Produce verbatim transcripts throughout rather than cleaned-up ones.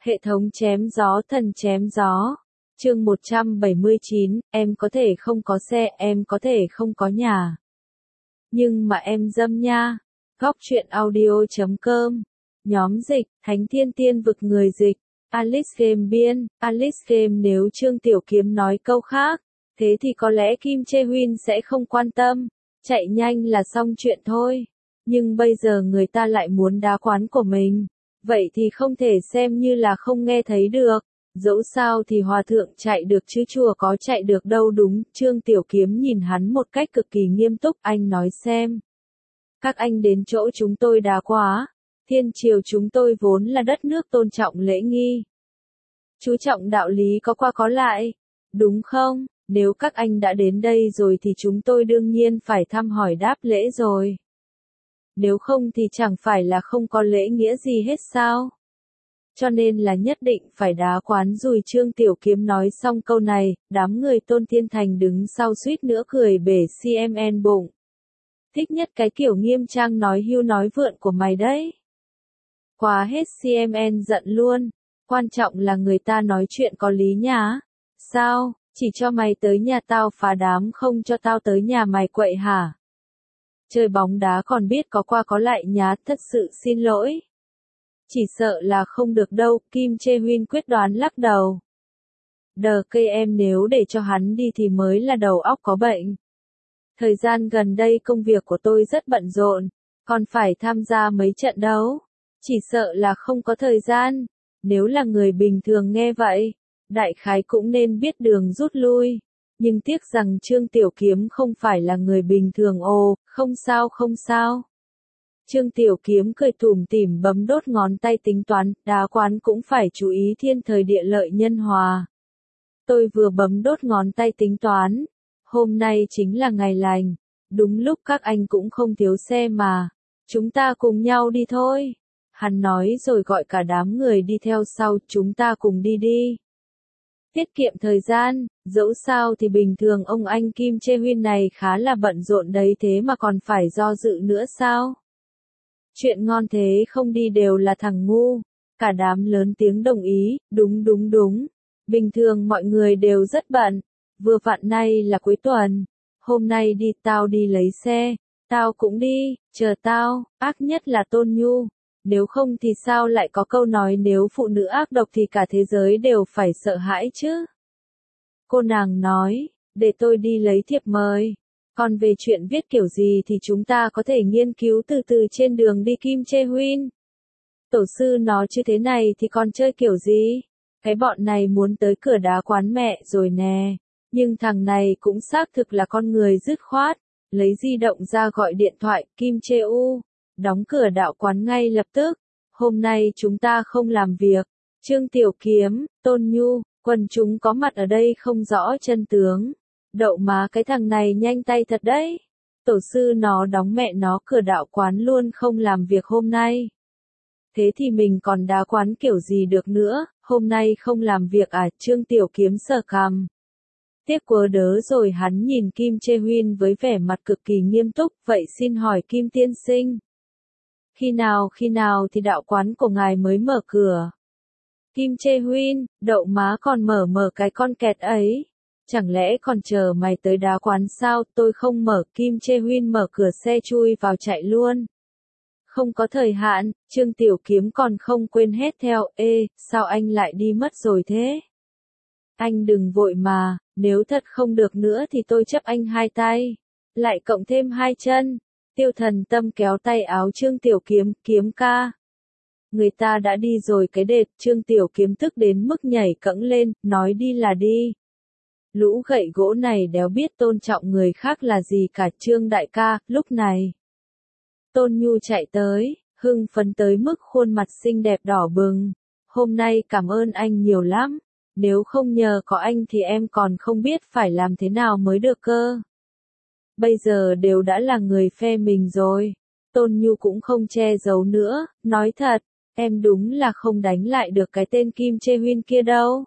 Hệ thống chém gió thần chém gió. Chương một trăm bảy mươi chín, em có thể không có xe, em có thể không có nhà. Nhưng mà em dâm nha. Góc truyện audio chấm com. Nhóm dịch, Thánh Thiên Tiên Vực người dịch. Alice Game biên, Alice Game nếu Trương Tiểu Kiếm nói câu khác, thế thì có lẽ Kim Chê Huyên sẽ không quan tâm. Chạy nhanh là xong chuyện thôi. Nhưng bây giờ người ta lại muốn đá quán của mình. Vậy thì không thể xem như là không nghe thấy được. Dẫu sao thì hòa thượng chạy được chứ chùa có chạy được đâu đúng. Trương Tiểu Kiếm nhìn hắn một cách cực kỳ nghiêm túc. Anh nói xem. Các anh đến chỗ chúng tôi đá quá. Thiên triều chúng tôi vốn là đất nước tôn trọng lễ nghi. Chú trọng đạo lý có qua có lại. Đúng không? Nếu các anh đã đến đây rồi thì chúng tôi đương nhiên phải thăm hỏi đáp lễ rồi. Nếu không thì chẳng phải là không có lễ nghĩa gì hết sao? Cho nên là nhất định phải đá quán rồi. Trương Tiểu Kiếm nói xong câu này, đám người Tôn Thiên Thành đứng sau suýt nữa cười bể xê em en bụng. Thích nhất cái kiểu nghiêm trang nói hưu nói vượn của mày đấy. Quá hết xê em en giận luôn. Quan trọng là người ta nói chuyện có lý nhá. Sao, chỉ cho mày tới nhà tao phá đám không cho tao tới nhà mày quậy hả? Chơi bóng đá còn biết có qua có lại nhá, thật sự xin lỗi. Chỉ sợ là không được đâu, Kim Chê Huyên quyết đoán lắc đầu. Đờ cây em nếu để cho hắn đi thì mới là đầu óc có bệnh. Thời gian gần đây công việc của tôi rất bận rộn, còn phải tham gia mấy trận đấu. Chỉ sợ là không có thời gian. Nếu là người bình thường nghe vậy, đại khái cũng nên biết đường rút lui. Nhưng tiếc rằng Trương Tiểu Kiếm không phải là người bình thường. Ồ, không sao không sao. Trương Tiểu Kiếm cười tủm tỉm bấm đốt ngón tay tính toán, đá quán cũng phải chú ý thiên thời địa lợi nhân hòa. Tôi vừa bấm đốt ngón tay tính toán. Hôm nay chính là ngày lành. Đúng lúc các anh cũng không thiếu xe mà. Chúng ta cùng nhau đi thôi. Hắn nói rồi gọi cả đám người đi theo sau, chúng ta cùng đi đi. Tiết kiệm thời gian, dẫu sao thì bình thường ông anh Kim Chê Huyên này khá là bận rộn đấy, thế mà còn phải do dự nữa sao? Chuyện ngon thế không đi đều là thằng ngu. Cả đám lớn tiếng đồng ý, đúng đúng đúng. Bình thường mọi người đều rất bận. Vừa vặn nay là cuối tuần. Hôm nay đi tao đi lấy xe. Tao cũng đi, chờ tao, ác nhất là Tôn Nhu. Nếu không thì sao lại có câu nói nếu phụ nữ ác độc thì cả thế giới đều phải sợ hãi chứ? Cô nàng nói, để tôi đi lấy thiệp mời. Còn về chuyện viết kiểu gì thì chúng ta có thể nghiên cứu từ từ trên đường đi. Kim Chê Huyên. Tổ sư nó chứ thế này thì còn chơi kiểu gì? Cái bọn này muốn tới cửa đá quán mẹ rồi nè. Nhưng thằng này cũng xác thực là con người dứt khoát. Lấy di động ra gọi điện thoại, Kim Chê U. Đóng cửa đạo quán ngay lập tức. Hôm nay chúng ta không làm việc. Trương Tiểu Kiếm, Tôn Nhu, quần chúng có mặt ở đây không rõ chân tướng. Đậu má cái thằng này nhanh tay thật đấy. Tổ sư nó đóng mẹ nó cửa đạo quán luôn không làm việc hôm nay. Thế thì mình còn đá quán kiểu gì được nữa, hôm nay không làm việc à? Trương Tiểu Kiếm sờ cằm. Tiếc quớ đớ rồi hắn nhìn Kim Chê Huyên với vẻ mặt cực kỳ nghiêm túc. Vậy xin hỏi Kim tiên sinh. Khi nào khi nào thì đạo quán của ngài mới mở cửa? Kim Chê Huyên, đậu má còn mở mở cái con kẹt ấy. Chẳng lẽ còn chờ mày tới đá quán sao? Tôi không mở. Kim Chê Huyên mở cửa xe chui vào chạy luôn. Không có thời hạn, Trương Tiểu Kiếm còn không quên hét theo. Ê, sao anh lại đi mất rồi thế? Anh đừng vội mà, nếu thật không được nữa thì tôi chấp anh hai tay. Lại cộng thêm hai chân. Tiêu Thần Tâm kéo tay áo Trương Tiểu Kiếm, Kiếm ca. Người ta đã đi rồi cái đệt. Trương Tiểu Kiếm tức đến mức nhảy cẫng lên, nói đi là đi. Lũ gậy gỗ này đéo biết tôn trọng người khác là gì cả. Trương đại ca. Lúc này Tôn Nhu chạy tới, hưng phấn tới mức khuôn mặt xinh đẹp đỏ bừng. Hôm nay cảm ơn anh nhiều lắm. Nếu không nhờ có anh thì em còn không biết phải làm thế nào mới được cơ. Bây giờ đều đã là người phe mình rồi. Tôn Nhu cũng không che giấu nữa, nói thật, em đúng là không đánh lại được cái tên Kim Chê Huyên kia đâu.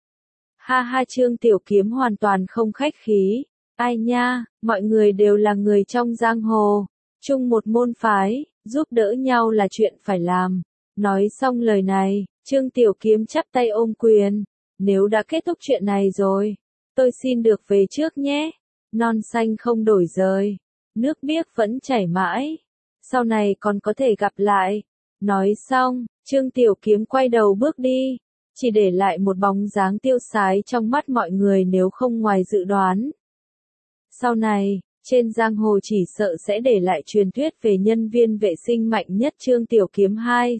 Ha ha, Trương Tiểu Kiếm hoàn toàn không khách khí. Ai nha, mọi người đều là người trong giang hồ, chung một môn phái, giúp đỡ nhau là chuyện phải làm. Nói xong lời này, Trương Tiểu Kiếm chắp tay ôm quyền. Nếu đã kết thúc chuyện này rồi, tôi xin được về trước nhé. Non xanh không đổi rời, nước biếc vẫn chảy mãi. Sau này còn có thể gặp lại. Nói xong, Trương Tiểu Kiếm quay đầu bước đi, chỉ để lại một bóng dáng tiêu sái trong mắt mọi người nếu không ngoài dự đoán. Sau này, trên giang hồ chỉ sợ sẽ để lại truyền thuyết về nhân viên vệ sinh mạnh nhất Trương Tiểu Kiếm hai.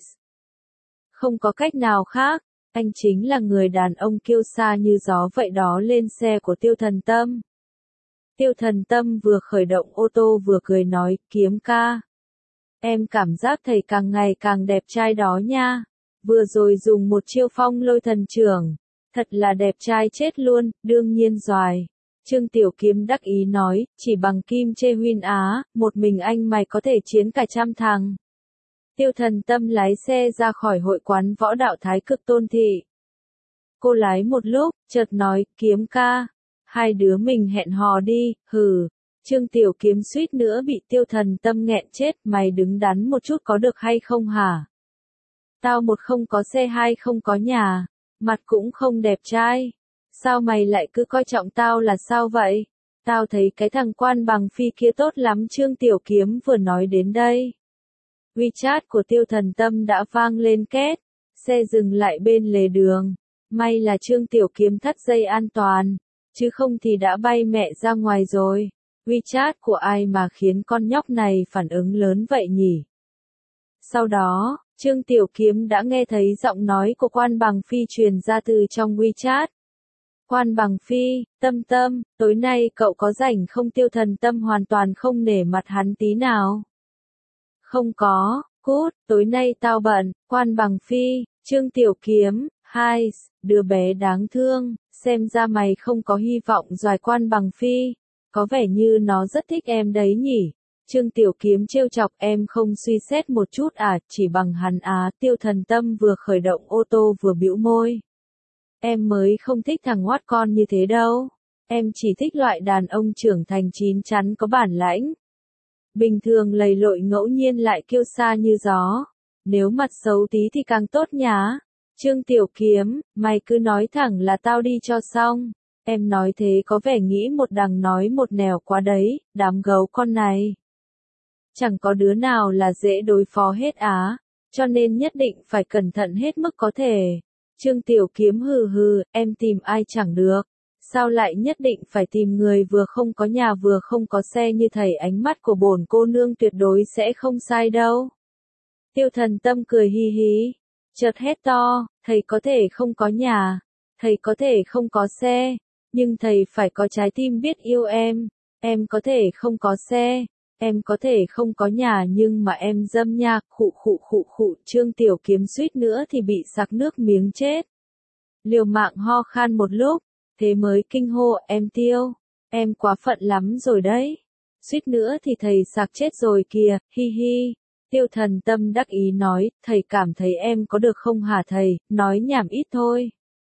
Không có cách nào khác, anh chính là người đàn ông kiêu sa như gió vậy đó. Lên xe của Tiêu Thần Tâm. Tiêu Thần Tâm vừa khởi động ô tô vừa cười nói, Kiếm ca. Em cảm giác thầy càng ngày càng đẹp trai đó nha. Vừa rồi dùng một chiêu phong lôi thần trưởng. Thật là đẹp trai chết luôn, đương nhiên rồi. Trương Tiểu Kiếm đắc ý nói, chỉ bằng kim chê huyên á, một mình anh mày có thể chiến cả trăm thằng. Tiêu Thần Tâm lái xe ra khỏi hội quán võ đạo Thái Cực Tôn Thị. Cô lái một lúc, chợt nói, Kiếm ca. Hai đứa mình hẹn hò đi, hừ. Trương Tiểu Kiếm suýt nữa bị Tiêu Thần Tâm nghẹn chết, mày đứng đắn một chút có được hay không hả? Tao một không có xe hai không có nhà, mặt cũng không đẹp trai. Sao mày lại cứ coi trọng tao là sao vậy? Tao thấy cái thằng Quan Bằng Phi kia tốt lắm. Trương Tiểu Kiếm vừa nói đến đây. WeChat của Tiêu Thần Tâm đã vang lên két, xe dừng lại bên lề đường. May là Trương Tiểu Kiếm thắt dây an toàn, chứ không thì đã bay mẹ ra ngoài rồi. WeChat của ai mà khiến con nhóc này phản ứng lớn vậy nhỉ? Sau đó, Trương Tiểu Kiếm đã nghe thấy giọng nói của Quan Bằng Phi truyền ra từ trong WeChat. Quan Bằng Phi, Tâm Tâm, tối nay cậu có rảnh không? Tiêu Thần Tâm hoàn toàn không nể mặt hắn tí nào. Không có, cút, tối nay tao bận. Quan Bằng Phi, Trương Tiểu Kiếm, hai, đứa bé đáng thương, xem ra mày không có hy vọng rồi. Quan Bằng Phi, có vẻ như nó rất thích em đấy nhỉ. Trương Tiểu Kiếm trêu chọc, em không suy xét một chút à, chỉ bằng hắn á. Tiêu Thần Tâm vừa khởi động ô tô vừa bĩu môi. Em mới không thích thằng ngoát con như thế đâu. Em chỉ thích loại đàn ông trưởng thành chín chắn có bản lãnh. Bình thường lầy lội ngẫu nhiên lại kiêu sa như gió. Nếu mặt xấu tí thì càng tốt nhá. Trương Tiểu Kiếm, mày cứ nói thẳng là tao đi cho xong. Em nói thế có vẻ nghĩ một đằng nói một nẻo quá đấy, đám gấu con này. Chẳng có đứa nào là dễ đối phó hết á, cho nên nhất định phải cẩn thận hết mức có thể. Trương Tiểu Kiếm hừ hừ, em tìm ai chẳng được. Sao lại nhất định phải tìm người vừa không có nhà vừa không có xe như thầy? Ánh mắt của bổn cô nương tuyệt đối sẽ không sai đâu. Tiêu Thần Tâm cười hi hí, chợt hét to, thầy có thể không có nhà, thầy có thể không có xe, nhưng thầy phải có trái tim biết yêu em. Em có thể không có xe, em có thể không có nhà nhưng mà em dâm nha. Khụ khụ khụ khụ. Trương Tiểu Kiếm suýt nữa thì bị sặc nước miếng chết. Liều mạng ho khan một lúc, thế mới kinh hô, em Tiêu, em quá phận lắm rồi đấy. Suýt nữa thì thầy sặc chết rồi kìa, hi hi. Tiêu Thần Tâm đắc ý nói, thầy cảm thấy em có được không hả thầy, nói nhảm ít thôi.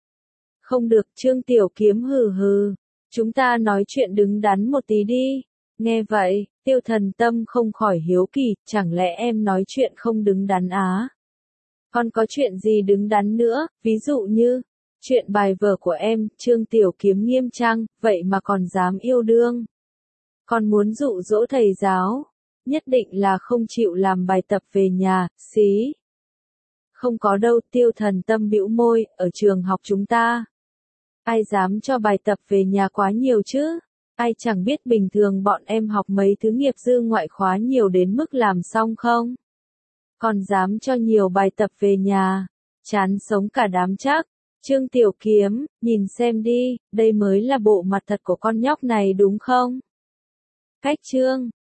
Không được. Trương Tiểu Kiếm hừ hừ, chúng ta nói chuyện đứng đắn một tí đi. Nghe vậy, Tiêu Thần Tâm không khỏi hiếu kỳ, chẳng lẽ em nói chuyện không đứng đắn á? Còn có chuyện gì đứng đắn nữa, ví dụ như, chuyện bài vở của em. Trương Tiểu Kiếm nghiêm trang, vậy mà còn dám yêu đương. Còn muốn dụ dỗ thầy giáo, nhất định là không chịu làm bài tập về nhà, xí. Không có đâu. Tiêu Thần Tâm bĩu môi, ở trường học chúng ta, ai dám cho bài tập về nhà quá nhiều chứ? Ai chẳng biết bình thường bọn em học mấy thứ nghiệp dư ngoại khóa nhiều đến mức làm xong không? Còn dám cho nhiều bài tập về nhà, chán sống cả đám chắc. Trương Tiểu Kiếm, nhìn xem đi, đây mới là bộ mặt thật của con nhóc này đúng không? Cách chương